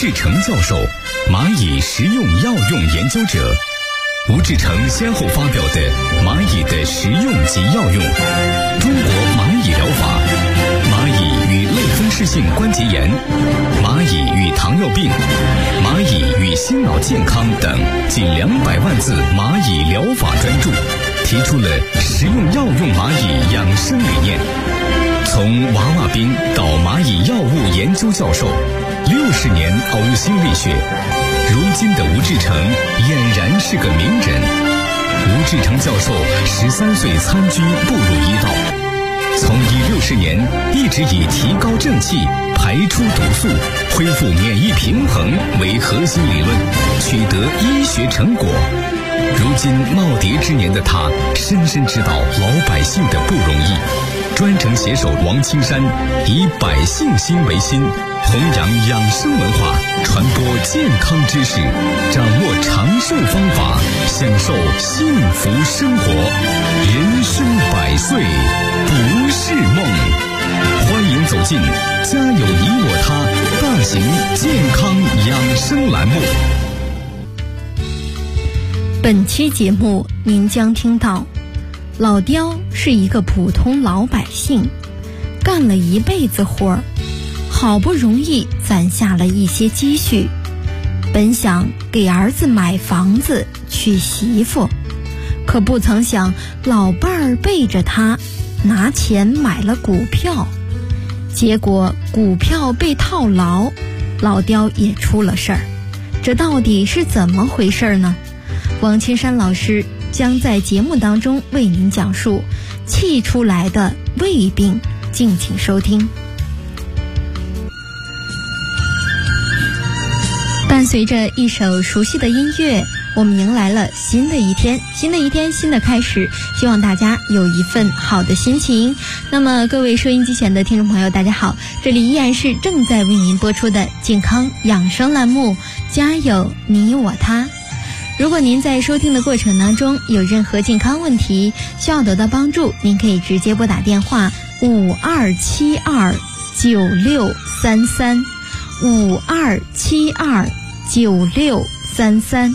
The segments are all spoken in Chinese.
志成教授，蚂蚁食用药用研究者。吴志成先后发表的《蚂蚁的食用及药用》、《中国蚂蚁疗法》、《蚂蚁与类风湿性关节炎》、《蚂蚁与糖尿病》、《蚂蚁与心脑健康》等近200万字蚂蚁疗法专著，提出了食用药用蚂蚁养生理念。从娃娃兵到蚂蚁药物研究教授，60年呕心沥血，如今的吴志成俨然是个名人。吴志成教授13岁参军步入医道，从医60年一直以提高正气、排出毒素、恢复免疫平衡为核心理论，取得医学成果。如今耄耋之年的他，深深知道老百姓的不容易，专程携手王青山，以百姓心为心，弘扬养生文化，传播健康知识，掌握长寿方法，享受幸福生活。人生100岁不是梦。欢迎走进家有你我他大型健康养生栏目。 本期节目您将听到，老刁是一个普通老百姓，干了一辈子活儿，好不容易攒下了一些积蓄，本想给儿子买房子娶媳妇，可不曾想老伴儿背着他拿钱买了股票，结果股票被套牢，老刁也出了事儿。这到底是怎么回事呢？王青山老师将在节目当中为您讲述气出来的胃病，敬请收听。伴随着一首熟悉的音乐，我们迎来了新的一天，新的一天，新的开始，希望大家有一份好的心情。那么各位收音机前的听众朋友大家好，这里依然是正在为您播出的健康养生栏目，家有你我他。如果您在收听的过程当中有任何健康问题需要得到帮助，您可以直接拨打电话52729633 52729633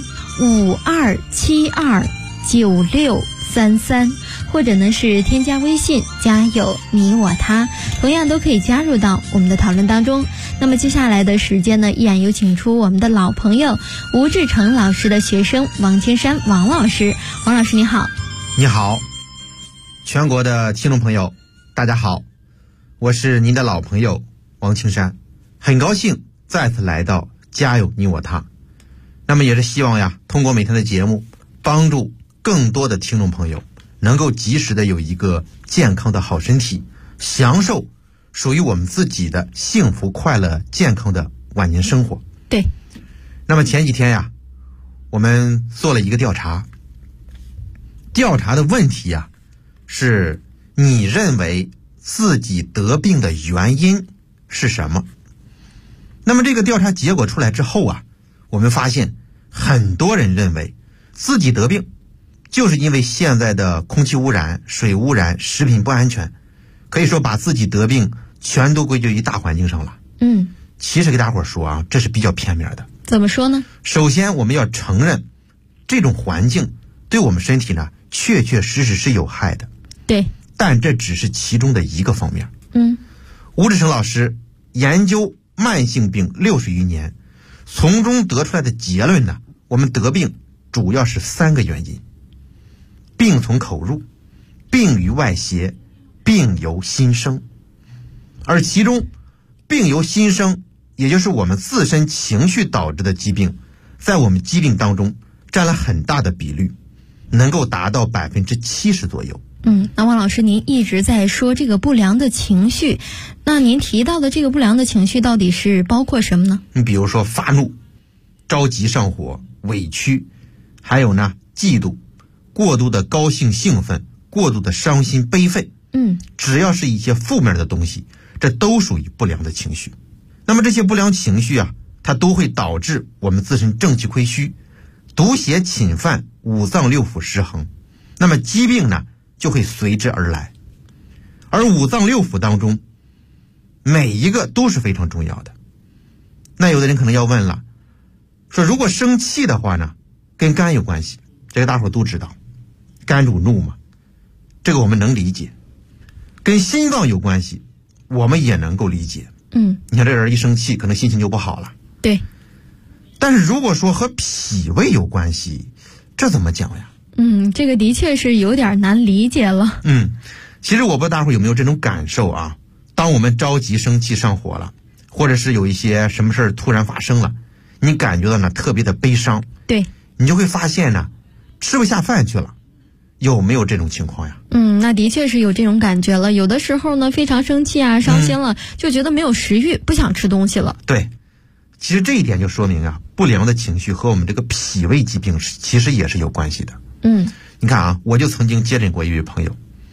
52729633，或者呢是添加微信家有你我他，同样都可以加入到我们的讨论当中。那么接下来的时间呢，依然有请出我们的老朋友吴志成老师的学生王青山王老师。王老师你好。 你好，全国的听众朋友大家好，我是您的老朋友王青山，很高兴再次来到家有你我他。那么也是希望呀，通过每天的节目，帮助更多的听众朋友能够及时的有一个健康的好身体，享受属于我们自己的幸福快乐健康的晚年生活。 对。 那么前几天呀，我们做了一个调查，调查的问题呀，是你认为自己得病的原因是什么？那么这个调查结果出来之后啊，我们发现很多人认为自己得病就是因为现在的空气污染、水污染、食品不安全，可以说把自己得病全都归咎于大环境上了。其实给大伙说啊，这是比较片面的。 怎么说呢？首先我们要承认这种环境对我们身体呢确确实实是有害的。 对。 但这只是其中的一个方面。吴志成老师研究慢性病60余年，从中得出来的结论呢，我们得病主要是3个原因：病从口入，病于外邪，病由心生。而其中病由心生，也就是我们自身情绪导致的疾病，在我们疾病当中占了很大的比率，能够达到70%左右。 那王老师您一直在说这个不良的情绪，那您提到的这个不良的情绪到底是包括什么呢？ 你比如说发怒、着急上火、委屈，还有呢嫉妒、过度的高兴兴奋、过度的伤心悲愤。只要是一些负面的东西，这都属于不良的情绪。那么这些不良情绪啊，它都会导致我们自身正气亏虚，毒邪侵犯，五脏六腑失衡，那么疾病呢就会随之而来。而五脏六腑当中每一个都是非常重要的， 那有的人可能要问了，说如果生气的话呢，跟肝有关系，这个大伙都知道，肝主怒嘛，这个我们能理解。跟心脏有关系，我们也能够理解。你看这人一生气，可能心情就不好了。 对。 但是如果说和脾胃有关系，这怎么讲呀？ 这个的确是有点难理解了。 其实我不知道大伙有没有这种感受啊？当我们着急、生气、上火了，或者是有一些什么事儿突然发生了，你感觉到呢特别的悲伤， 对， 你就会发现呢吃不下饭去了。有没有这种情况呀？ 那的确是有这种感觉了。有的时候呢非常生气啊、伤心了，就觉得没有食欲，不想吃东西了。 对，其实这一点就说明啊，不良的情绪和我们这个脾胃疾病其实也是有关系的。你看啊，我就曾经接诊过一位朋友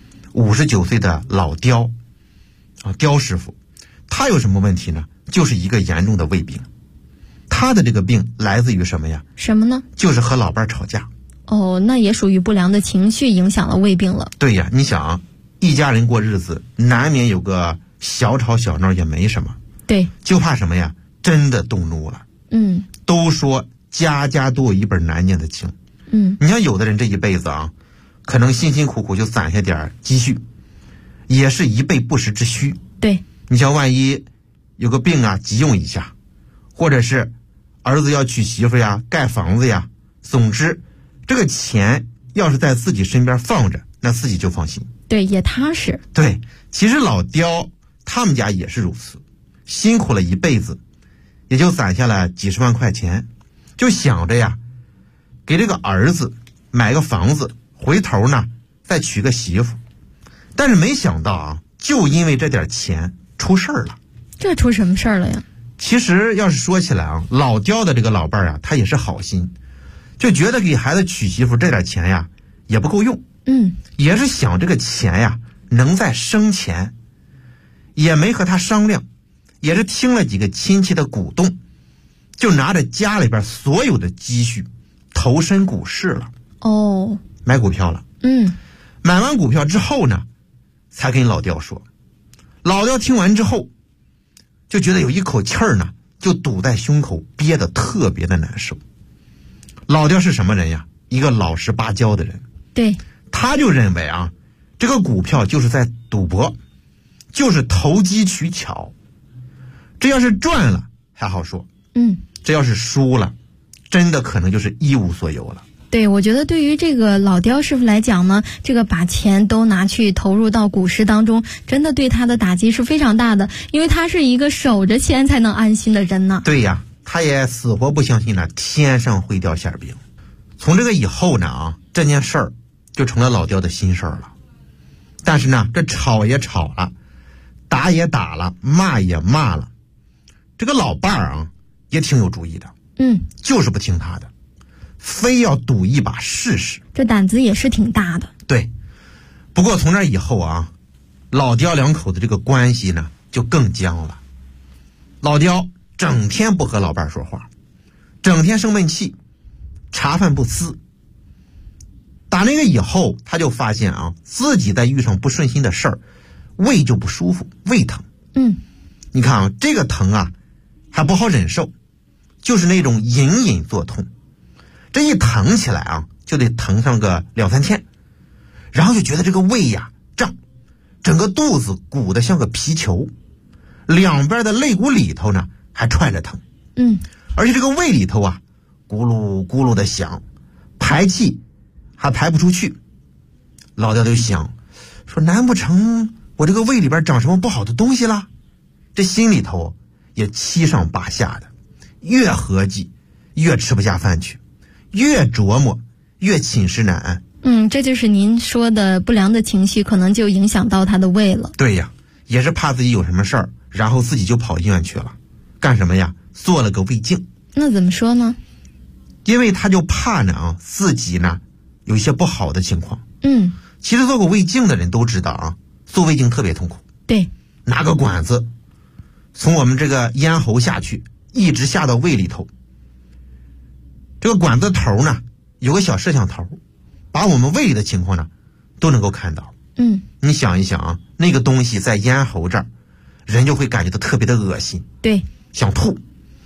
，59岁的老刁啊，刁师傅，他有什么问题呢？就是一个严重的胃病。他的这个病来自于什么呀？ 什么呢？ 就是和老伴吵架。 那也属于不良的情绪影响了胃病了。 对呀，你想啊，一家人过日子，难免有个小吵小闹也没什么。 对， 就怕什么呀？真的动怒了。都说家家都有一本难念的经。你像有的人这一辈子啊，可能辛辛苦苦就攒下点积蓄，也是一辈不时之需。 对， 你像万一有个病啊，急用一下，或者是儿子要娶媳妇呀、盖房子呀，总之这个钱要是在自己身边放着，那自己就放心。 对，也踏实。 对，其实老刁他们家也是如此，辛苦了一辈子，也就攒下了几十万块钱，就想着呀，给这个儿子买个房子，回头呢再娶个媳妇。但是没想到啊，就因为这点钱出事儿了。 这出什么事儿了呀？ 其实要是说起来啊，老刁的这个老伴儿啊，他也是好心，就觉得给孩子娶媳妇这点钱呀也不够用，也是想这个钱呀能再生钱，也没和他商量，也是听了几个亲戚的鼓动，就拿着家里边所有的积蓄投身股市了。买股票了。买完股票之后呢，才跟老刁说。老刁听完之后就觉得有一口气儿呢就堵在胸口，憋得特别的难受。老刁是什么人呀？一个老实巴交的人。 对， 他就认为啊，这个股票就是在赌博，就是投机取巧。这要是赚了还好说，这要是输了，真的可能就是一无所有了。 对，我觉得对于这个老刁师傅来讲呢，这个把钱都拿去投入到股市当中，真的对他的打击是非常大的，因为他是一个守着钱才能安心的人呢。 对呀，他也死活不相信呢天上会掉馅饼。从这个以后呢啊，这件事儿就成了老刁的心事儿了。但是呢，这吵也吵了，打也打了，骂也骂了，这个老伴儿啊也挺有主意的，就是不听他的，非要赌一把试试。 这胆子也是挺大的。 对，不过从那以后啊，老刁两口子这个关系呢就更僵了。老刁整天不和老伴儿说话，整天生闷气，茶饭不思。打那个以后，他就发现啊，自己在遇上不顺心的事儿，胃就不舒服，胃疼。你看啊，这个疼啊还不好忍受，就是那种隐隐作痛。这一疼起来啊，就得疼上个2-3天，然后就觉得这个胃呀胀，整个肚子鼓得像个皮球，两边的肋骨里头呢还串着疼。而且这个胃里头啊咕噜咕噜的响，排气还排不出去。老刁就想说，难不成我这个胃里边长什么不好的东西了？这心里头也七上八下的，越合计越吃不下饭去，越琢磨越寝食难安。 这就是您说的不良的情绪可能就影响到他的胃了。 对呀，也是怕自己有什么事儿，然后自己就跑医院去了。干什么呀？做了个胃镜。 那怎么说呢？ 因为他就怕呢啊，自己呢有一些不好的情况。其实做过胃镜的人都知道啊，做胃镜特别痛苦。 对， 拿个管子从我们这个咽喉下去，一直下到胃里头。这个管子头呢有个小摄像头，把我们胃里的情况呢都能够看到。你想一想啊，那个东西在咽喉这儿，人就会感觉到特别的恶心， 对， 想吐。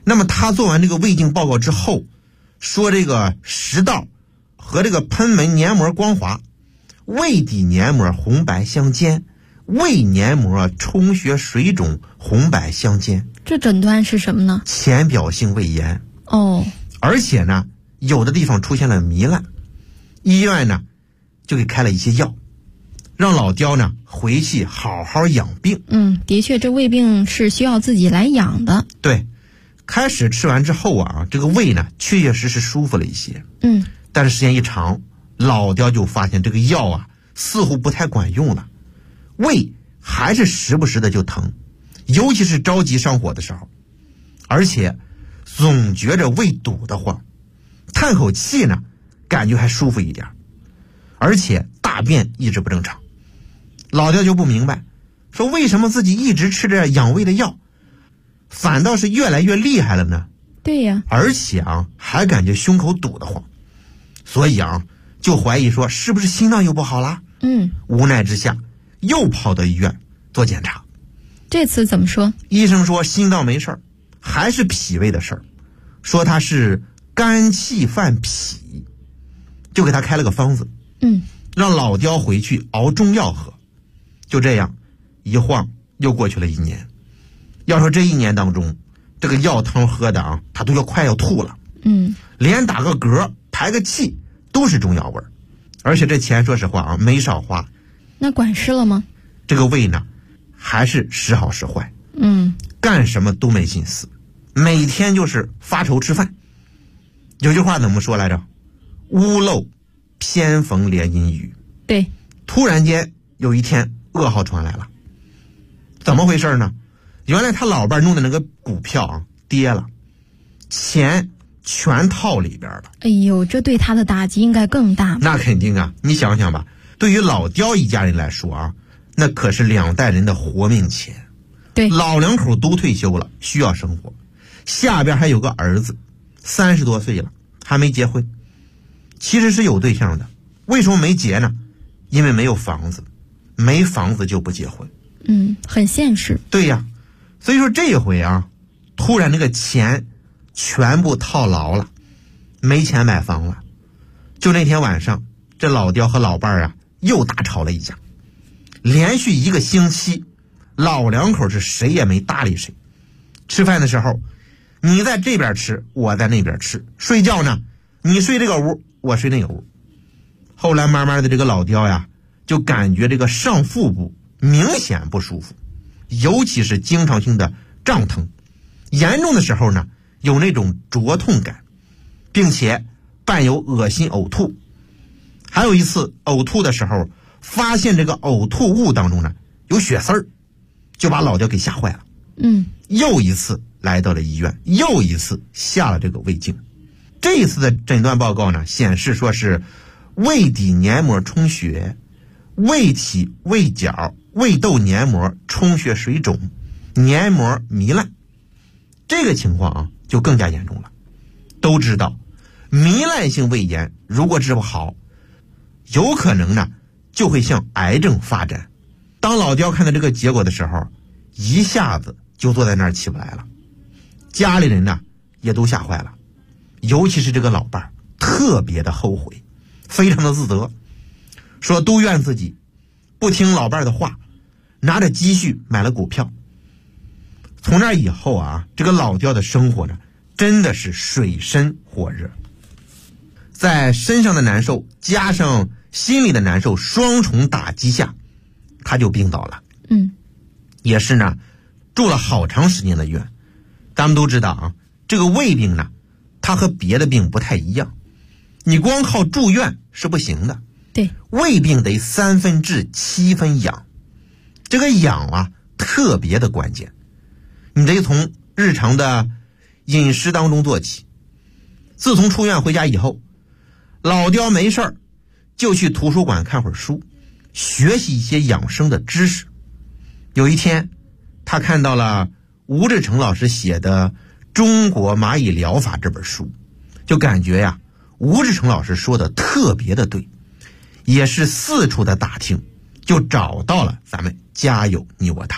那么他做完这个胃镜报告之后，说这个食道和这个喷门黏膜光滑，胃底黏膜红白相间，胃黏膜充血水肿红白相间。 这诊断是什么呢？ 浅表性胃炎。 哦， 而且呢，有的地方出现了糜烂，医院呢就给开了一些药，让老刁呢回去好好养病。 的确，这胃病是需要自己来养的。 对，开始吃完之后啊，这个胃呢确确实实舒服了一些。但是时间一长，老刁就发现这个药啊似乎不太管用了，胃还是时不时的就疼，尤其是着急上火的时候，而且总觉着胃堵得慌，叹口气呢感觉还舒服一点，而且大便一直不正常。老刁就不明白，说为什么自己一直吃着养胃的药，反倒是越来越厉害了呢？ 对呀， 而且啊还感觉胸口堵得慌，所以啊就怀疑说是不是心脏又不好了。无奈之下又跑到医院做检查。 这次怎么说？ 医生说心脏没事儿，还是脾胃的事儿，说他是肝气犯脾，就给他开了个方子，让老刁回去熬中药喝。就这样一晃又过去了1年。要说这1年当中，这个药汤喝的啊，他都快要吐了。连打个嗝排个气都是中药味儿，而且这钱说实话啊没少花。 那管事了吗？ 这个胃呢还是时好时坏，干什么都没心思，每天就是发愁吃饭。有句话怎么说来着？屋漏偏逢连阴雨。 对， 突然间有一天噩耗传来了，怎么回事呢？原来他老伴弄的那个股票啊跌了，钱全套里边了。 哎呦，这对他的打击应该更大。 那肯定啊，你想想吧，对于老刁一家人来说啊，那可是2代人的活命钱。 对， 老两口都退休了，需要生活，下边还有个儿子30多岁了，还没结婚，其实是有对象的，为什么没结呢？因为没有房子，没房子就不结婚。 很现实。 对呀，所以说这一回啊，突然那个钱全部套牢了，没钱买房了。就那天晚上，这老刁和老伴儿啊又大吵了一架，连续1个星期，老两口是谁也没搭理谁。吃饭的时候，你在这边吃，我在那边吃；睡觉呢，你睡这个屋，我睡那个屋。后来慢慢的，这个老刁呀，就感觉这个上腹部明显不舒服，尤其是经常性的胀疼，严重的时候呢，有那种灼痛感，并且伴有恶心呕吐。还有一次呕吐的时候，发现这个呕吐物当中呢有血丝儿，就把老刁给吓坏了。又一次来到了医院，又一次下了这个胃镜。这一次的诊断报告呢显示说是胃底黏膜充血，胃体、胃角、胃窦黏膜充血水肿，黏膜糜烂。这个情况啊就更加严重了。都知道糜烂性胃炎如果治不好，有可能呢就会向癌症发展。当老刁看到这个结果的时候，一下子就坐在那儿起不来了。家里人呢也都吓坏了，尤其是这个老伴儿特别的后悔，非常的自责，说都怨自己不听老伴儿的话，拿着积蓄买了股票。从那以后啊，这个老刁的生活呢真的是水深火热，在身上的难受加上心里的难受双重打击下，他就病倒了。也是呢住了好长时间的院。咱们都知道啊，这个胃病呢它和别的病不太一样，你光靠住院是不行的。 对， 胃病得3分治7分养，这个养啊特别的关键，你得从日常的饮食当中做起。自从出院回家以后，老刁没事儿就去图书馆看会儿书，学习一些养生的知识。有一天他看到了吴志成老师写的《中国蚂蚁疗法》这本书，就感觉呀吴志成老师说的特别的对，也是四处的打听，就找到了咱们家有你我他。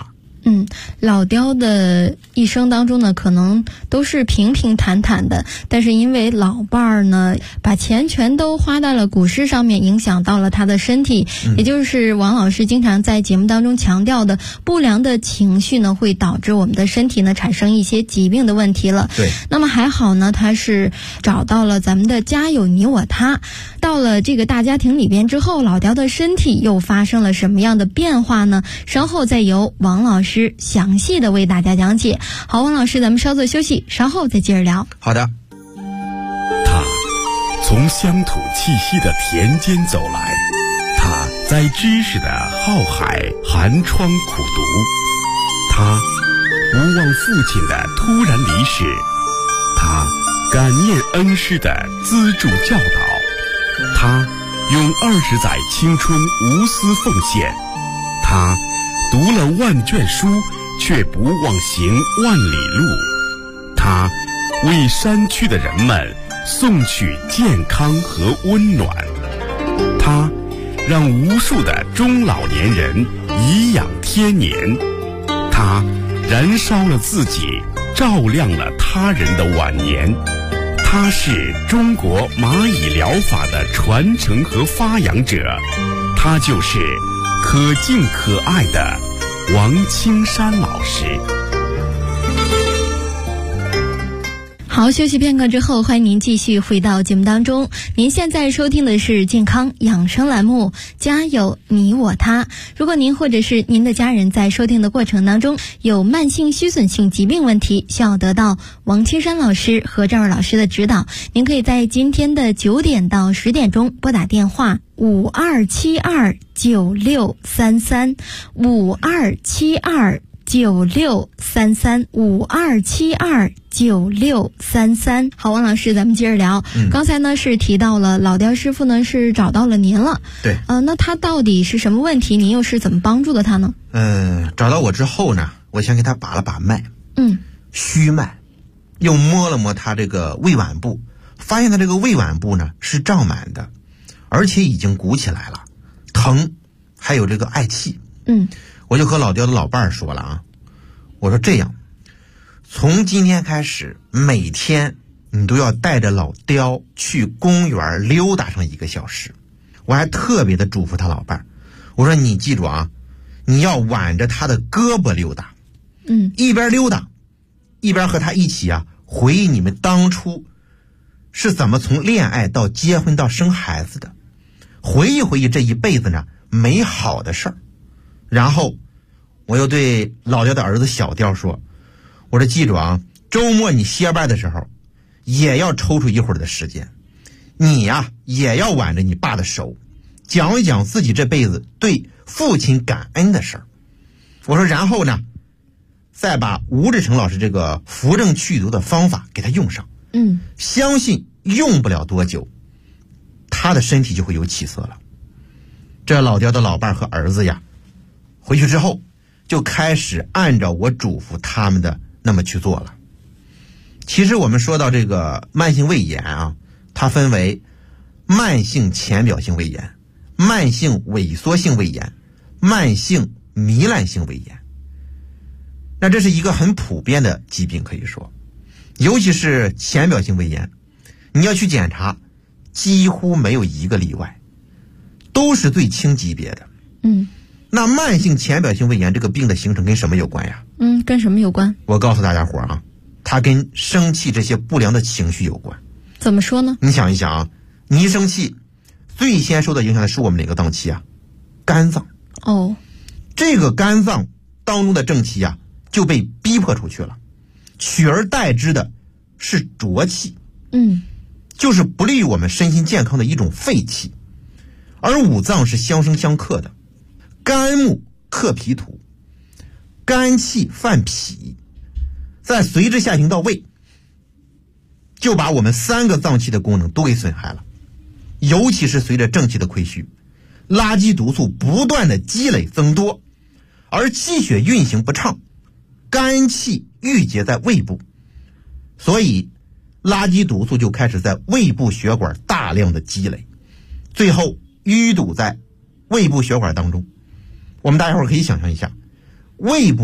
老刁的一生当中呢，可能都是平平坦坦的，但是因为老伴儿呢，把钱全都花在了股市上面，影响到了他的身体，也就是王老师经常在节目当中强调的，不良的情绪呢，会导致我们的身体呢产生一些疾病的问题了。 对， 那么还好呢，他是找到了咱们的家有你我他，到了这个大家庭里边之后，老刁的身体又发生了什么样的变化呢？稍后再由王老师详细的为大家讲解。好，王老师，咱们稍作休息，稍后再接着聊。 好的。 他从乡土气息的田间走来，他在知识的浩海寒窗苦读，他无忘父亲的突然离世，他感念恩师的资助教导，他用20载青春无私奉献，他读了万卷书却不忘行万里路，他为山区的人们送去健康和温暖，他让无数的中老年人颐养天年，他燃烧了自己，照亮了他人的晚年，他是中国蚂蚁疗法的传承和发扬者，他就是可敬可爱的王青山老师。 好，休息片刻之后，欢迎您继续回到节目当中。您现在收听的是健康养生栏目《家有你我他》。如果您或者是您的家人在收听的过程当中有慢性虚损性疾病问题，需要得到王青山老师和赵二老师的指导，您可以在今天的9点到10点钟拨打电话52729633 52729633好，王老师，咱们接着聊。刚才呢是提到了老刁师傅呢是找到了您了。 对。 那他到底是什么问题？您又是怎么帮助的他呢？ 找到我之后呢，我先给他把了把脉。虚脉，又摸了摸他这个胃脘部，发现他这个胃脘部呢是胀满的，而且已经鼓起来了，疼，还有这个嗳气。我就和老刁的老伴儿说了啊，我说这样，从今天开始，每天你都要带着老刁去公园溜达上1个小时。我还特别的嘱咐他老伴儿，我说你记住啊，你要挽着他的胳膊溜达，一边溜达，一边和他一起啊，回忆你们当初是怎么从恋爱到结婚到生孩子的，回忆回忆这一辈子呢美好的事儿。然后我又对老刁的儿子小刁说，我说记住啊，周末你歇班的时候也要抽出一会儿的时间，你呀也要挽着你爸的手，讲一讲自己这辈子对父亲感恩的事儿。我说然后呢，再把吴志成老师这个扶正祛毒的方法给他用上，相信用不了多久他的身体就会有起色了。这老刁的老伴和儿子呀，回去之后就开始按照我嘱咐他们的那么去做了。其实我们说到这个慢性胃炎啊，它分为慢性浅表性胃炎、慢性萎缩性胃炎、慢性糜烂性胃炎。那这是一个很普遍的疾病，可以说尤其是浅表性胃炎，你要去检查几乎没有一个例外，都是最轻级别的。那慢性浅表性胃炎这个病的形成跟什么有关呀？ 跟什么有关？ 我告诉大家伙啊，它跟生气这些不良的情绪有关。 怎么说呢？ 你想一想啊，你一生气，最先受到影响的是我们哪个脏器啊？肝脏。这个肝脏当中的正气啊就被逼迫出去了，取而代之的是浊气。就是不利于我们身心健康的一种废气。而五脏是相生相克的，肝木克脾土，肝气犯脾，再随之下行到胃，就把我们3个脏器的功能都给损害了。尤其是随着正气的亏虚，垃圾毒素不断的积累增多，而气血运行不畅，肝气郁结在胃部，所以垃圾毒素就开始在胃部血管大量的积累，最后淤堵在胃部血管当中。我们大家伙可以想象一下，胃部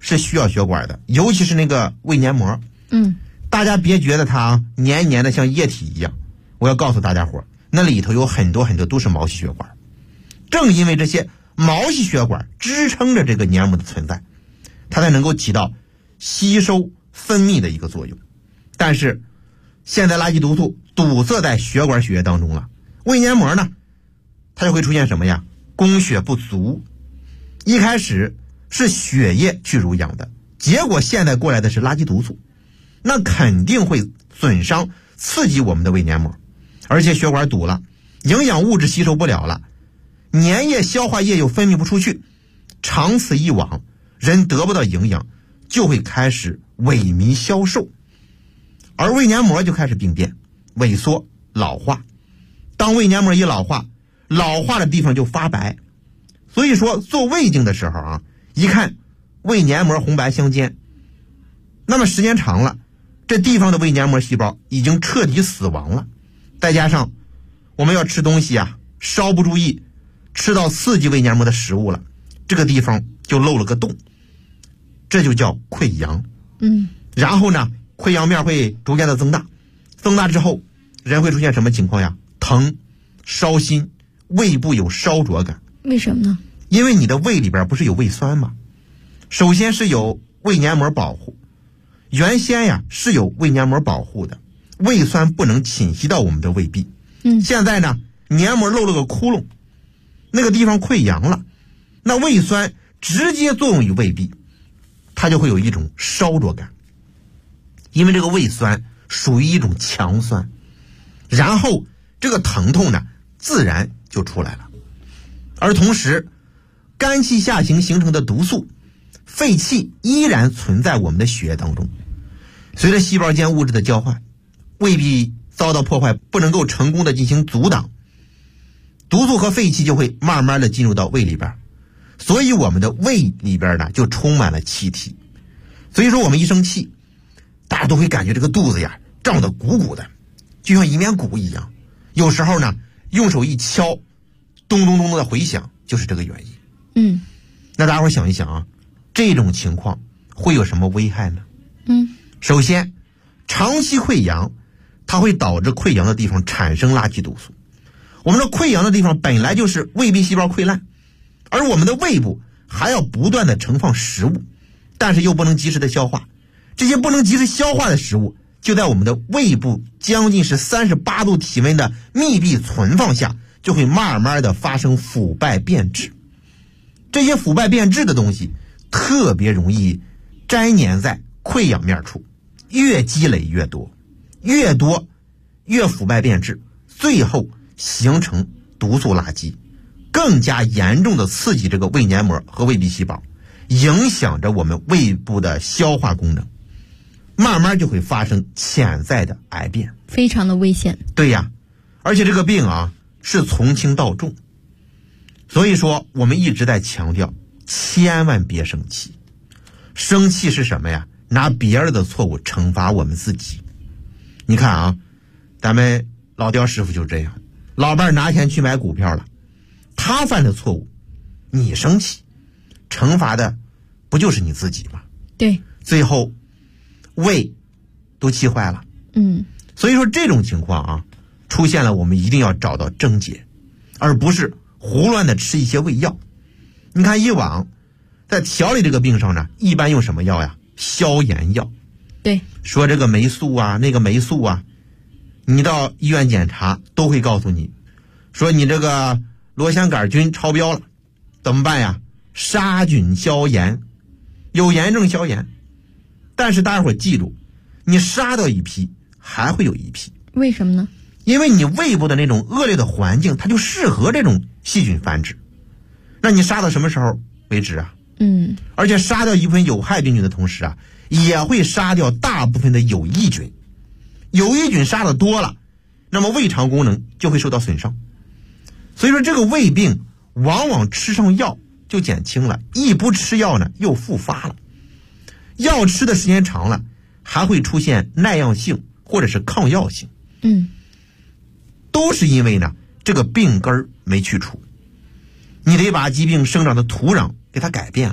是需要血管的，尤其是那个胃黏膜。大家别觉得它黏黏的像液体一样，我要告诉大家伙，那里头有很多很多都是毛细血管。正因为这些毛细血管支撑着这个黏膜的存在，它才能够起到吸收分泌的一个作用。但是现在垃圾毒素堵塞在血管血液当中了，胃黏膜呢，它就会出现什么呀？供血不足。一开始是血液去濡养的，结果现在过来的是垃圾毒素，那肯定会损伤刺激我们的胃黏膜，而且血管堵了，营养物质吸收不了了，粘液消化液又分泌不出去，长此以往，人得不到营养，就会开始萎靡消瘦，而胃黏膜就开始病变、萎缩、老化。当胃黏膜一老化，老化的地方就发白。所以说做胃镜的时候啊，一看胃黏膜红白相间，那么时间长了，这地方的胃黏膜细胞已经彻底死亡了。再加上我们要吃东西啊，稍不注意吃到刺激胃黏膜的食物了，这个地方就漏了个洞，这就叫溃疡。然后呢，溃疡面会逐渐的增大，增大之后人会出现什么情况呀？疼、烧心、胃部有烧灼感。 为什么呢？ 因为你的胃里边不是有胃酸吗？首先是有胃黏膜保护，原先呀是有胃黏膜保护的，胃酸不能侵袭到我们的胃壁。现在呢，黏膜漏了个窟窿，那个地方溃疡了，那胃酸直接作用于胃壁，它就会有一种烧灼感。因为这个胃酸属于一种强酸，然后这个疼痛呢自然就出来了。而同时肝气下行形成的毒素废气依然存在我们的血液当中，随着细胞间物质的交换，胃壁遭到破坏，不能够成功的进行阻挡，毒素和废气就会慢慢的进入到胃里边，所以我们的胃里边呢就充满了气体。所以说我们一生气，大家都会感觉这个肚子呀胀得鼓鼓的，就像一面鼓一样，有时候呢用手一敲，咚咚咚的回响，就是这个原因。那大家伙想一想啊，这种情况会有什么危害呢？首先长期溃疡它会导致溃疡的地方产生垃圾毒素。我们的溃疡的地方本来就是胃壁细胞溃烂，而我们的胃部还要不断的盛放食物，但是又不能及时的消化，这些不能及时消化的食物就在我们的胃部将近是38度体温的密闭存放下，就会慢慢的发生腐败变质。这些腐败变质的东西特别容易粘黏在溃疡面处，越积累越多，越多越腐败变质，最后形成毒素垃圾，更加严重的刺激这个胃黏膜和胃壁细胞，影响着我们胃部的消化功能，慢慢就会发生潜在的癌变， 非常的危险。 对呀，而且这个病啊是从轻到重，所以说我们一直在强调，千万别生气。生气是什么呀？拿别人的错误惩罚我们自己。你看啊，咱们老刁师傅就这样，老伴拿钱去买股票了，他犯的错误你生气，惩罚的不就是你自己吗？ 对， 最后胃都气坏了。所以说这种情况啊出现了，我们一定要找到症结，而不是胡乱的吃一些胃药。你看以往在调理这个病上呢，一般用什么药呀？消炎药。 对， 说这个霉素啊，那个霉素啊，你到医院检查都会告诉你，说你这个螺旋杆菌超标了，怎么办呀？杀菌消炎，有炎症消炎。但是大家伙记住，你杀掉一批还会有一批。 为什么呢？ 因为你胃部的那种恶劣的环境，它就适合这种细菌繁殖。那你杀到什么时候为止啊？而且杀掉一部分有害病菌的同时啊，也会杀掉大部分的有益菌。有益菌杀的多了，那么胃肠功能就会受到损伤。所以说这个胃病往往吃上药就减轻了，一不吃药呢又复发了。药吃的时间长了，还会出现耐药性或者是抗药性。都是因为呢这个病根儿没去除，你得把疾病生长的土壤给它改变了。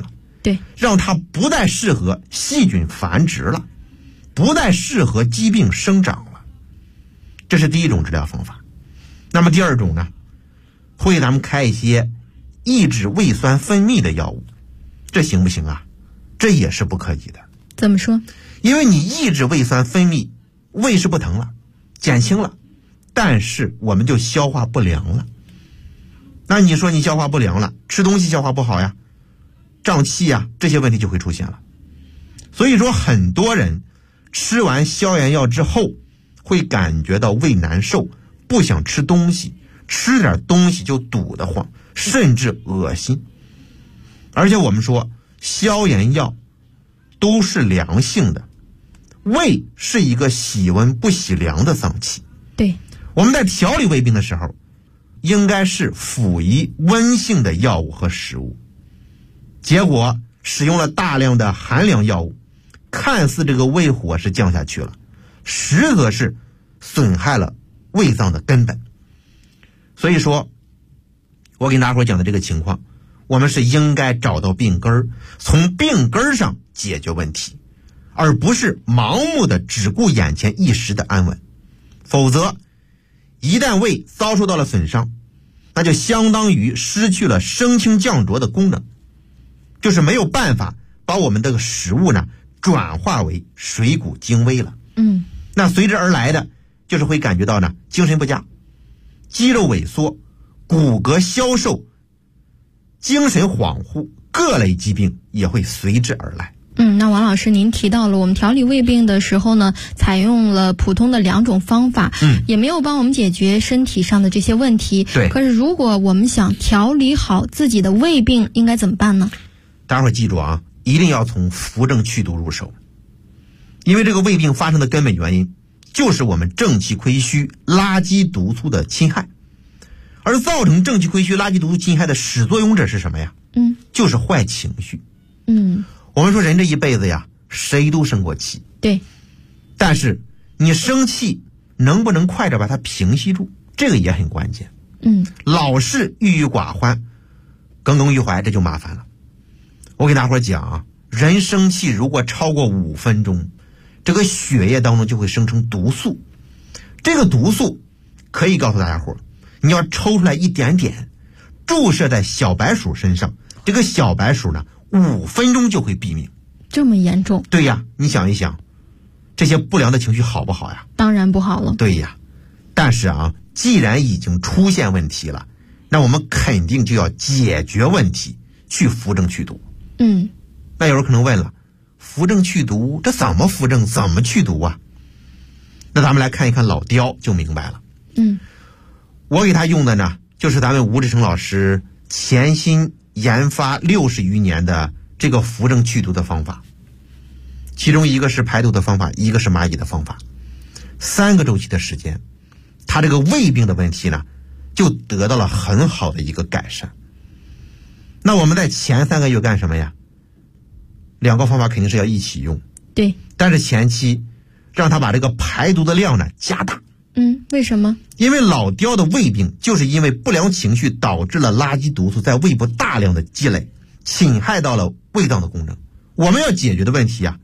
对， 让它不再适合细菌繁殖了，不再适合疾病生长了。这是第一种治疗方法。那么第二种呢，会给咱们开一些抑制胃酸分泌的药物，这行不行啊？这也是不可以的。 怎么说？ 因为你抑制胃酸分泌，胃是不疼了，减轻了，但是我们就消化不良了。那你说你消化不良了，吃东西消化不好呀，胀气呀，这些问题就会出现了。所以说很多人吃完消炎药之后会感觉到胃难受，不想吃东西，吃点东西就堵得慌，甚至恶心。而且我们说消炎药都是凉性的，胃是一个喜温不喜凉的脏器。 对， 我们在调理胃病的时候应该是辅以温性的药物和食物，结果使用了大量的寒凉药物，看似这个胃火是降下去了，实则是损害了胃脏的根本。所以说我给大伙讲的这个情况，我们是应该找到病根儿，从病根儿上解决问题，而不是盲目的只顾眼前一时的安稳。否则一旦胃遭受到了损伤，那就相当于失去了升清降浊的功能，就是没有办法把我们这个食物呢转化为水谷精微了。那随之而来的就是会感觉到呢精神不佳，肌肉萎缩，骨骼消瘦，精神恍惚，各类疾病也会随之而来。 那王老师您提到了我们调理胃病的时候呢，采用了普通的2种方法，也没有帮我们解决身体上的这些问题。 对。 可是如果我们想调理好自己的胃病，应该怎么办呢？ 大伙记住啊，一定要从扶正祛毒入手。因为这个胃病发生的根本原因就是我们正气亏虚、垃圾毒素的侵害，而造成正气亏虚、垃圾毒素侵害的始作俑者是什么呀？就是坏情绪。我们说人这一辈子呀，谁都生过气， 对， 但是你生气能不能快点把它平息住，这个也很关键。老是郁郁寡欢、耿耿于怀，这就麻烦了。我给大伙讲啊，人生气如果超过5分钟，这个血液当中就会生成毒素。这个毒素可以告诉大家伙，你要抽出来一点点，注射在小白鼠身上，这个小白鼠呢5分钟就会毙命。 这么严重？ 对呀，你想一想，这些不良的情绪好不好呀？ 当然不好了。 对呀，但是啊，既然已经出现问题了，那我们肯定就要解决问题，去扶正祛毒。那有人可能问了，扶正祛毒这怎么扶正，怎么祛毒啊？那咱们来看一看老雕就明白了。我给他用的呢，就是咱们吴志成老师潜心研发60余年的这个扶正祛毒的方法，其中一个是排毒的方法，一个是蚂蚁的方法，3个周期的时间，他这个胃病的问题呢就得到了很好的一个改善。那我们在前3个月干什么呀？2个方法肯定是要一起用， 对， 但是前期让他把这个排毒的量呢加大。 为什么？ 因为老雕的胃病就是因为不良情绪导致了垃圾毒素在胃部大量的积累，侵害到了胃脏的功能。我们要解决的问题啊，